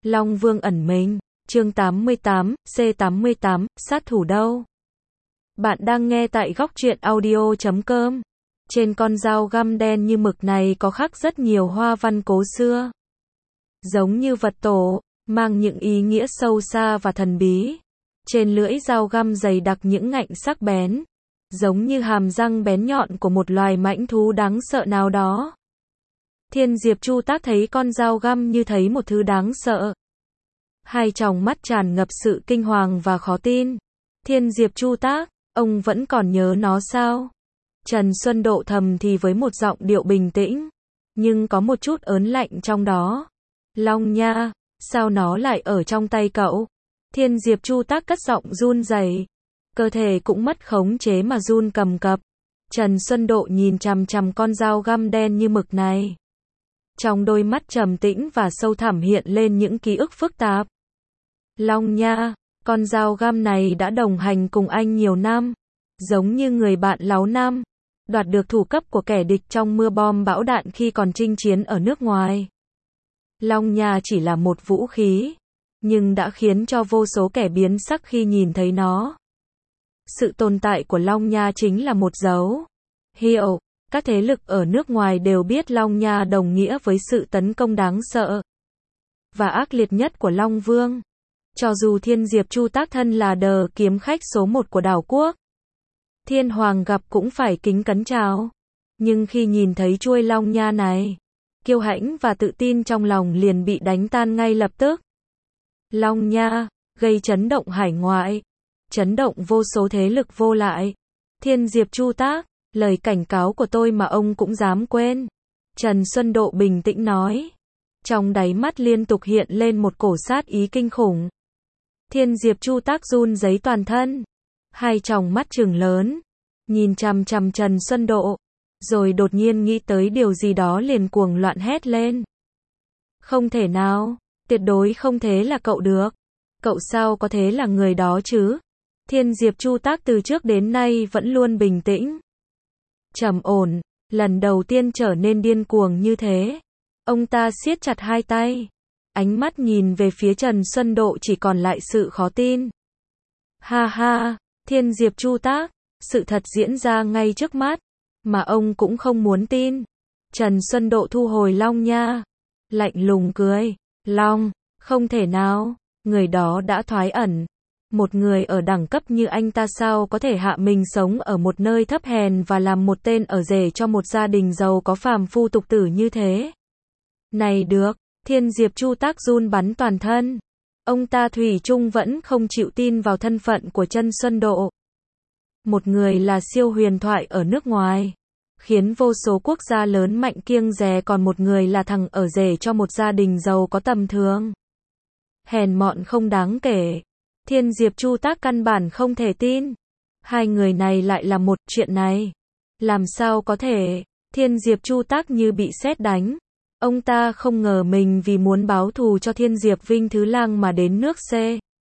Long Vương ẩn mình, chương 88, C88, sát thủ đâu? Bạn đang nghe tại góc truyện audio.com. Trên con dao găm đen như mực này có khắc rất nhiều hoa văn cổ xưa. Giống như vật tổ, mang những ý nghĩa sâu xa và thần bí. Trên lưỡi dao găm dày đặc những ngạnh sắc bén, giống như hàm răng bén nhọn của một loài mãnh thú đáng sợ nào đó. Thiên Diệp Chu Tác thấy con dao găm như thấy một thứ đáng sợ. Hai tròng mắt tràn ngập sự kinh hoàng và khó tin. Thiên Diệp Chu Tác, ông vẫn còn nhớ nó sao? Trần Xuân Độ thầm thì với một giọng điệu bình tĩnh, nhưng có một chút ớn lạnh trong đó. Long nha, sao nó lại ở trong tay cậu? Thiên Diệp Chu Tác cất giọng run rẩy, cơ thể cũng mất khống chế mà run cầm cập. Trần Xuân Độ nhìn chằm chằm con dao găm đen như mực này. Trong đôi mắt trầm tĩnh và sâu thẳm hiện lên những ký ức phức tạp. Long nha, con dao găm này đã đồng hành cùng anh nhiều năm, giống như người bạn láo năm, đoạt được thủ cấp của kẻ địch trong mưa bom bão đạn khi còn chinh chiến ở nước ngoài. Long nha chỉ là một vũ khí, nhưng đã khiến cho vô số kẻ biến sắc khi nhìn thấy nó. Sự tồn tại của Long nha chính là một dấu hiệu. Các thế lực ở nước ngoài đều biết Long nha đồng nghĩa với sự tấn công đáng sợ và ác liệt nhất của Long Vương. Cho dù Thiên Diệp Chu Tác thân là đờ kiếm khách số 1 của đảo quốc, Thiên Hoàng gặp cũng phải kính cẩn chào. Nhưng khi nhìn thấy chuôi Long nha này, kiêu hãnh và tự tin trong lòng liền bị đánh tan ngay lập tức. Long nha, gây chấn động hải ngoại, chấn động vô số thế lực vô lại. Thiên Diệp Chu Tác, lời cảnh cáo của tôi mà ông cũng dám quên. Trần Xuân Độ bình tĩnh nói. Trong đáy mắt liên tục hiện lên một cổ sát ý kinh khủng. Thiên Diệp Chu Tác run rẩy toàn thân. Hai tròng mắt trừng lớn, nhìn chằm chằm Trần Xuân Độ. Rồi đột nhiên nghĩ tới điều gì đó liền cuồng loạn hét lên. Không thể nào, tuyệt đối không thể là cậu được. Cậu sao có thể là người đó chứ? Thiên Diệp Chu Tác từ trước đến nay vẫn luôn bình tĩnh, trầm ổn, lần đầu tiên trở nên điên cuồng như thế. Ông ta siết chặt hai tay, ánh mắt nhìn về phía Trần Xuân Độ chỉ còn lại sự khó tin. Ha ha, Thiên Diệp Chu Tác, sự thật diễn ra ngay trước mắt, mà ông cũng không muốn tin. Trần Xuân Độ thu hồi Long nha, lạnh lùng cười. Long, không thể nào, người đó đã thoái ẩn. Một người ở đẳng cấp như anh ta sao có thể hạ mình sống ở một nơi thấp hèn và làm một tên ở rể cho một gia đình giàu có phàm phu tục tử như thế? Này được, Thiên Diệp Chu Tác run bắn toàn thân. Ông ta thủy chung vẫn không chịu tin vào thân phận của Trần Xuân Độ. Một người là siêu huyền thoại ở nước ngoài, khiến vô số quốc gia lớn mạnh kiêng dè, còn một người là thằng ở rể cho một gia đình giàu có tầm thường, hèn mọn không đáng kể. Thiên Diệp Chu Tác căn bản không thể tin. Hai người này lại là một chuyện này. Làm sao có thể? Thiên Diệp Chu Tác như bị sét đánh. Ông ta không ngờ mình vì muốn báo thù cho Thiên Diệp Vinh Thứ Lang mà đến nước C.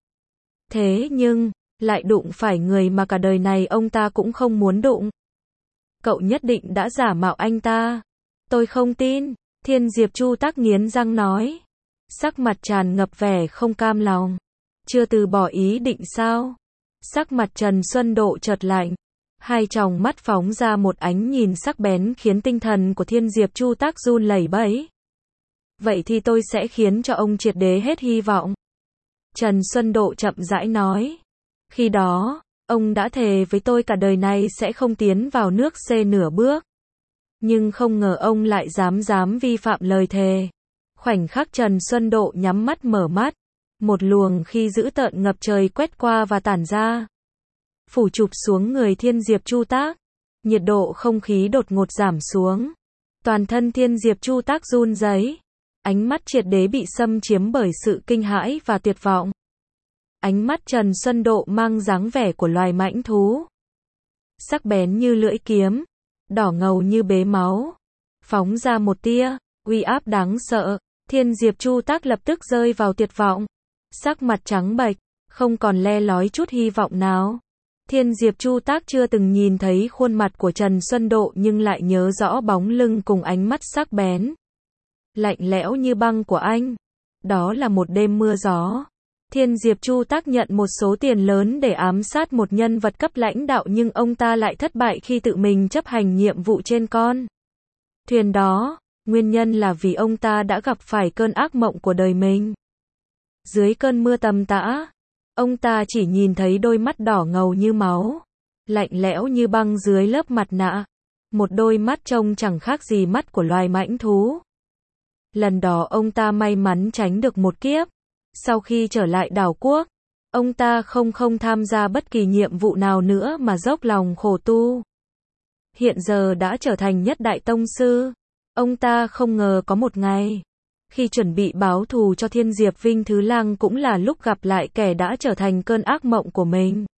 Thế nhưng, lại đụng phải người mà cả đời này ông ta cũng không muốn đụng. Cậu nhất định đã giả mạo anh ta. Tôi không tin. Thiên Diệp Chu Tác nghiến răng nói. Sắc mặt tràn ngập vẻ không cam lòng. Chưa từ bỏ ý định sao? Sắc mặt Trần Xuân Độ chợt lạnh. Hai tròng mắt phóng ra một ánh nhìn sắc bén khiến tinh thần của Thiên Diệp Chu Tác run lẩy bẩy. Vậy thì tôi sẽ khiến cho ông triệt để hết hy vọng. Trần Xuân Độ chậm rãi nói. Khi đó, ông đã thề với tôi cả đời này sẽ không tiến vào nước C nửa bước. Nhưng không ngờ ông lại dám vi phạm lời thề. Khoảnh khắc Trần Xuân Độ nhắm mắt mở mắt, một luồng khí dữ tợn ngập trời quét qua và tản ra, phủ chụp xuống người Thiên Diệp Chu Tác. Nhiệt độ không khí đột ngột giảm xuống. Toàn thân Thiên Diệp Chu Tác run rẩy, ánh mắt triệt để bị xâm chiếm bởi sự kinh hãi và tuyệt vọng. Ánh mắt Trần Xuân Độ mang dáng vẻ của loài mãnh thú, sắc bén như lưỡi kiếm, đỏ ngầu như bế máu, phóng ra một tia uy áp đáng sợ. Thiên Diệp Chu Tác lập tức rơi vào tuyệt vọng, sắc mặt trắng bệch, không còn le lói chút hy vọng nào. Thiên Diệp Chu Tác chưa từng nhìn thấy khuôn mặt của Trần Xuân Độ nhưng lại nhớ rõ bóng lưng cùng ánh mắt sắc bén, lạnh lẽo như băng của anh. Đó là một đêm mưa gió. Thiên Diệp Chu Tác nhận một số tiền lớn để ám sát một nhân vật cấp lãnh đạo nhưng ông ta lại thất bại khi tự mình chấp hành nhiệm vụ trên con thuyền đó. Nguyên nhân là vì ông ta đã gặp phải cơn ác mộng của đời mình. Dưới cơn mưa tầm tã, ông ta chỉ nhìn thấy đôi mắt đỏ ngầu như máu, lạnh lẽo như băng dưới lớp mặt nạ. Một đôi mắt trông chẳng khác gì mắt của loài mãnh thú. Lần đó ông ta may mắn tránh được một kiếp. Sau khi trở lại đảo quốc, ông ta không tham gia bất kỳ nhiệm vụ nào nữa mà dốc lòng khổ tu. Hiện giờ đã trở thành nhất đại tông sư. Ông ta không ngờ có một ngày, khi chuẩn bị báo thù cho Thiên Diệp Vinh Thứ Lang cũng là lúc gặp lại kẻ đã trở thành cơn ác mộng của mình.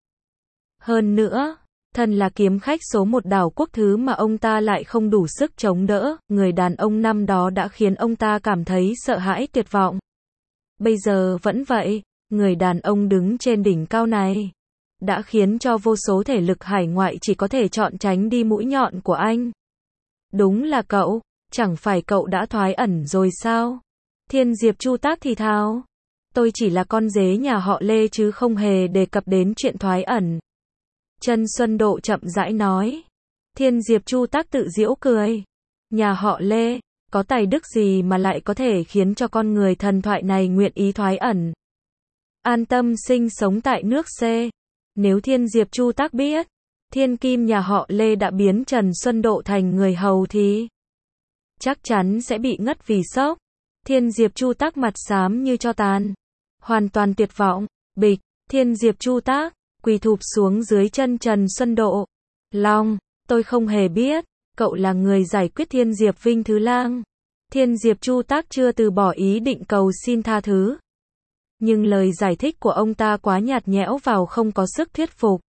Hơn nữa, thân là kiếm khách số một đảo quốc thứ mà ông ta lại không đủ sức chống đỡ, người đàn ông năm đó đã khiến ông ta cảm thấy sợ hãi tuyệt vọng. Bây giờ vẫn vậy, người đàn ông đứng trên đỉnh cao này đã khiến cho vô số thể lực hải ngoại chỉ có thể chọn tránh đi mũi nhọn của anh. Đúng là cậu, chẳng phải cậu đã thoái ẩn rồi sao? Thiên Diệp Chu Tác thì thào. Tôi chỉ là con dế nhà họ Lê chứ không hề đề cập đến chuyện thoái ẩn. Trần Xuân Độ chậm rãi nói. Thiên Diệp Chu Tác tự giễu cười. Nhà họ Lê, có tài đức gì mà lại có thể khiến cho con người thần thoại này nguyện ý thoái ẩn? An tâm sinh sống tại nước C. Nếu Thiên Diệp Chu Tác biết, thiên kim nhà họ Lê đã biến Trần Xuân Độ thành người hầu thì chắc chắn sẽ bị ngất vì sốc. Thiên Diệp Chu Tác mặt xám như tro tàn. Hoàn toàn tuyệt vọng. Bịch, Thiên Diệp Chu Tác quỳ thụp xuống dưới chân Trần Xuân Độ. Long, tôi không hề biết, cậu là người giải quyết Thiên Diệp Vinh Thứ Lang. Thiên Diệp Chu Tác chưa từ bỏ ý định cầu xin tha thứ. Nhưng lời giải thích của ông ta quá nhạt nhẽo vào không có sức thuyết phục.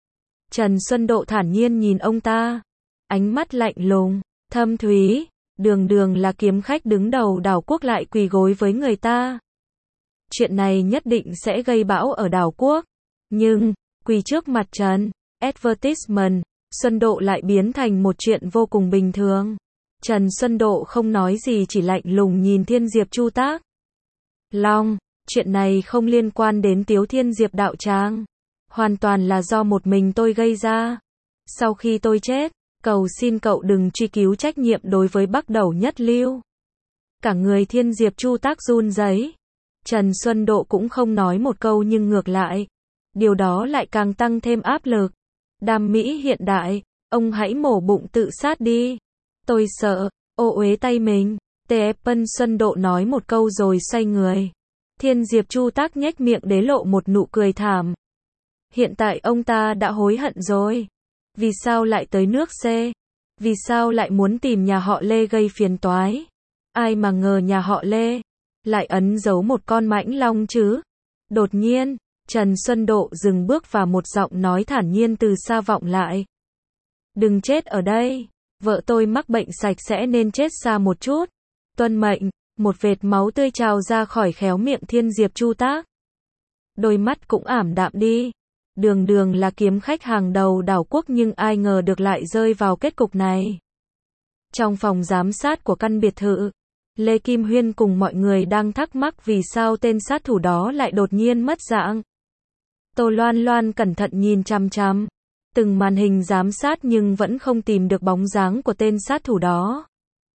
Trần Xuân Độ thản nhiên nhìn ông ta. Ánh mắt lạnh lùng, thâm thúy. Đường là kiếm khách đứng đầu đảo quốc lại quỳ gối với người ta. Chuyện này nhất định sẽ gây bão ở đảo quốc. Nhưng, quỳ trước mặt Trần Advertisement, Xuân Độ lại biến thành một chuyện vô cùng bình thường. Trần Xuân Độ không nói gì chỉ lạnh lùng nhìn Thiên Diệp Chu Tác. Long, chuyện này không liên quan đến Tiếu Thiên Diệp đạo tràng. Hoàn toàn là do một mình tôi gây ra. Sau khi tôi chết, cầu xin cậu đừng truy cứu trách nhiệm đối với Bắc Đẩu Nhất Lưu. Cả người Thiên Diệp Chu Tác run rẩy. Trần Xuân Độ cũng không nói một câu nhưng ngược lại, điều đó lại càng tăng thêm áp lực. Đam mỹ hiện đại, ông hãy mổ bụng tự sát đi. Tôi sợ, ô uế tay mình. Tepân Xuân Độ nói một câu rồi xoay người. Thiên Diệp Chu Tác nhếch miệng đế lộ một nụ cười thảm. Hiện tại ông ta đã hối hận rồi. Vì sao lại tới nước C? Vì sao lại muốn tìm nhà họ Lê gây phiền toái? Ai mà ngờ nhà họ Lê lại ấn giấu một con mãnh long chứ? Đột nhiên, Trần Xuân Độ dừng bước và một giọng nói thản nhiên từ xa vọng lại. Đừng chết ở đây. Vợ tôi mắc bệnh sạch sẽ nên chết xa một chút. Tuân mệnh. Một vệt máu tươi trào ra khỏi khéo miệng Thiên Diệp Chu Tác. Đôi mắt cũng ảm đạm đi. Đường là kiếm khách hàng đầu đảo quốc nhưng ai ngờ được lại rơi vào kết cục này. Trong phòng giám sát của căn biệt thự, Lê Kim Huyên cùng mọi người đang thắc mắc vì sao tên sát thủ đó lại đột nhiên mất dạng. Tô Loan Loan cẩn thận nhìn chằm chằm từng màn hình giám sát nhưng vẫn không tìm được bóng dáng của tên sát thủ đó.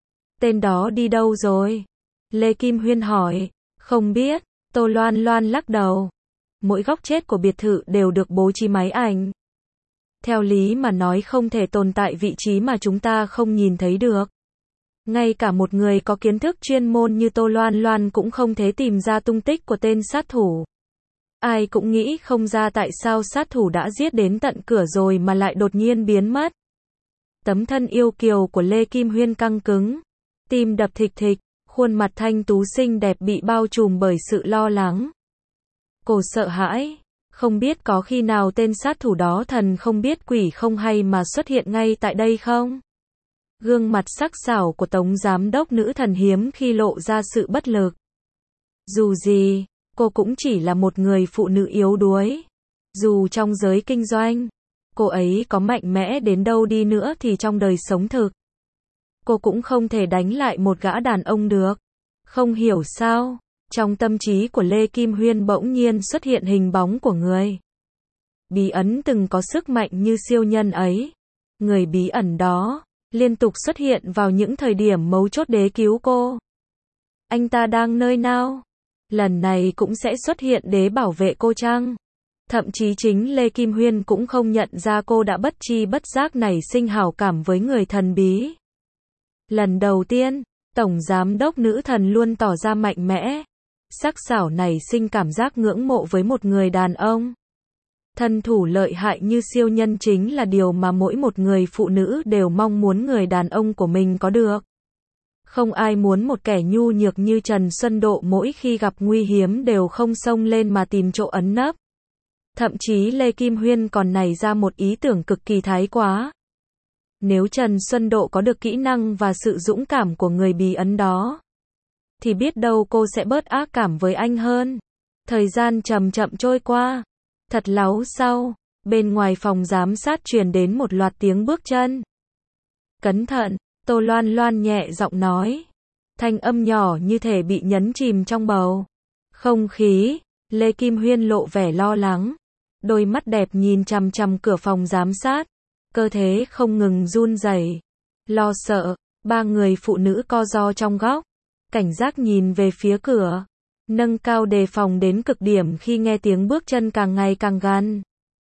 Tên đó đi đâu rồi? Lê Kim Huyên hỏi. Không biết. Tô Loan Loan lắc đầu. Mỗi góc chết của biệt thự đều được bố trí máy ảnh. Theo lý mà nói không thể tồn tại vị trí mà chúng ta không nhìn thấy được. Ngay cả một người có kiến thức chuyên môn như Tô Loan Loan cũng không thể tìm ra tung tích của tên sát thủ. Ai cũng nghĩ không ra tại sao sát thủ đã giết đến tận cửa rồi mà lại đột nhiên biến mất. Tấm thân yêu kiều của Lê Kim Huyên căng cứng. Tim đập thịch thịch, khuôn mặt thanh tú xinh đẹp bị bao trùm bởi sự lo lắng. Cô sợ hãi, không biết có khi nào tên sát thủ đó thần không biết quỷ không hay mà xuất hiện ngay tại đây không? Gương mặt sắc sảo của Tống Giám đốc nữ thần hiếm khi lộ ra sự bất lực. Dù gì, cô cũng chỉ là một người phụ nữ yếu đuối. Dù trong giới kinh doanh, cô ấy có mạnh mẽ đến đâu đi nữa thì trong đời sống thực, cô cũng không thể đánh lại một gã đàn ông được. Không hiểu sao, Trong tâm trí của Lê Kim Huyên bỗng nhiên xuất hiện hình bóng của người bí ẩn từng có sức mạnh như siêu nhân ấy. Người bí ẩn đó liên tục xuất hiện vào những thời điểm mấu chốt để cứu cô. Anh ta đang nơi nào? Lần này cũng sẽ xuất hiện để bảo vệ cô chăng? Thậm chí chính Lê Kim Huyên cũng không nhận ra cô đã bất tri bất giác nảy sinh hảo cảm với người thần bí. Lần đầu tiên, Tổng Giám đốc nữ thần luôn tỏ ra mạnh mẽ, sắc sảo nảy sinh cảm giác ngưỡng mộ với một người đàn ông. Thân thủ lợi hại như siêu nhân chính là điều mà mỗi một người phụ nữ đều mong muốn người đàn ông của mình có được. Không ai muốn một kẻ nhu nhược như Trần Xuân Độ mỗi khi gặp nguy hiểm đều không xông lên mà tìm chỗ ẩn nấp. Thậm chí Lê Kim Huyên còn nảy ra một ý tưởng cực kỳ thái quá. Nếu Trần Xuân Độ có được kỹ năng và sự dũng cảm của người bí ẩn đó, thì biết đâu cô sẽ bớt ác cảm với anh hơn. Thời gian chậm chậm trôi qua. Thật láu sau, bên ngoài phòng giám sát truyền đến một loạt tiếng bước chân. Cẩn thận, Tô Loan Loan nhẹ giọng nói. Thanh âm nhỏ như thể bị nhấn chìm trong bầu không khí. Lê Kim Huyên lộ vẻ lo lắng. Đôi mắt đẹp nhìn chằm chằm cửa phòng giám sát. Cơ thể không ngừng run rẩy. Lo sợ, ba người phụ nữ co ro trong góc. Cảnh giác nhìn về phía cửa. Nâng cao đề phòng đến cực điểm khi nghe tiếng bước chân càng ngày càng gần.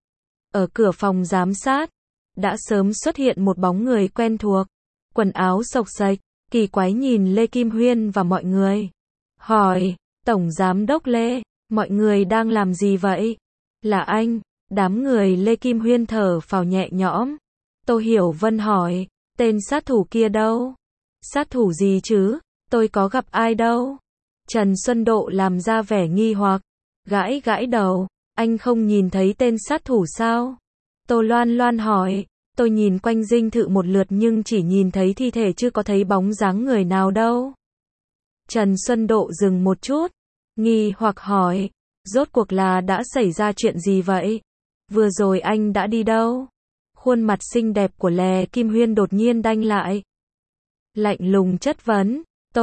Ở cửa phòng giám sát, đã sớm xuất hiện một bóng người quen thuộc. Quần áo xộc xệch, kỳ quái nhìn Lê Kim Huyên và mọi người. Hỏi, Tổng Giám đốc Lê, mọi người đang làm gì vậy? Là anh. Đám người Lê Kim Huyên thở phào nhẹ nhõm. Tô Hiểu Vân hỏi, tên sát thủ kia đâu? Sát thủ gì chứ? Tôi có gặp ai đâu? Trần Xuân Độ làm ra vẻ nghi hoặc, gãi gãi đầu, anh không nhìn thấy tên sát thủ sao? Tô Loan Loan hỏi, tôi nhìn quanh dinh thự một lượt nhưng chỉ nhìn thấy thi thể chứ có thấy bóng dáng người nào đâu. Trần Xuân Độ dừng một chút, nghi hoặc hỏi, rốt cuộc là đã xảy ra chuyện gì vậy? Vừa rồi anh đã đi đâu? Khuôn mặt xinh đẹp của Lê Kim Huyên đột nhiên đanh lại. Lạnh lùng chất vấn,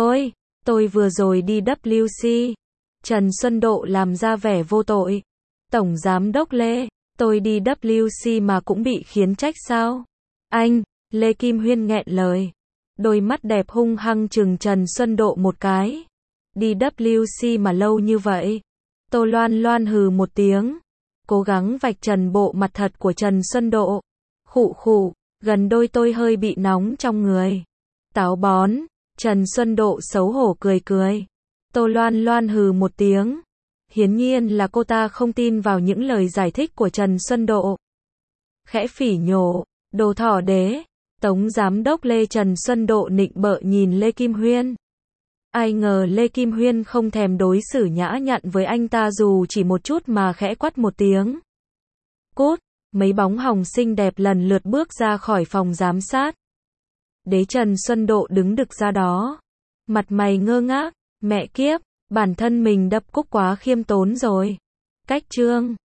tôi vừa rồi đi WC. Trần Xuân Độ làm ra vẻ vô tội. Tổng Giám đốc Lê, tôi đi WC mà cũng bị khiến trách sao? Anh, Lê Kim Huyên nghẹn lời. Đôi mắt đẹp hung hăng trừng Trần Xuân Độ một cái. Đi WC mà lâu như vậy. Tô Loan Loan hừ một tiếng. Cố gắng vạch trần bộ mặt thật của Trần Xuân Độ. Khụ khụ, gần đôi tôi hơi bị nóng trong người. Táo bón. Trần Xuân Độ xấu hổ cười cười. Tô Loan Loan hừ một tiếng. Hiển nhiên là cô ta không tin vào những lời giải thích của Trần Xuân Độ. Khẽ phỉ nhổ, đồ thỏ đế. Tổng Giám đốc Lê. Trần Xuân Độ nịnh bợ nhìn Lê Kim Huyên. Ai ngờ Lê Kim Huyên không thèm đối xử nhã nhặn với anh ta dù chỉ một chút mà khẽ quát một tiếng. Cút, mấy bóng hồng xinh đẹp lần lượt bước ra khỏi phòng giám sát. Đế Trần Xuân Độ đứng đực ra đó. Mặt mày ngơ ngác, mẹ kiếp, bản thân mình đập cúc quá khiêm tốn rồi. Cách chương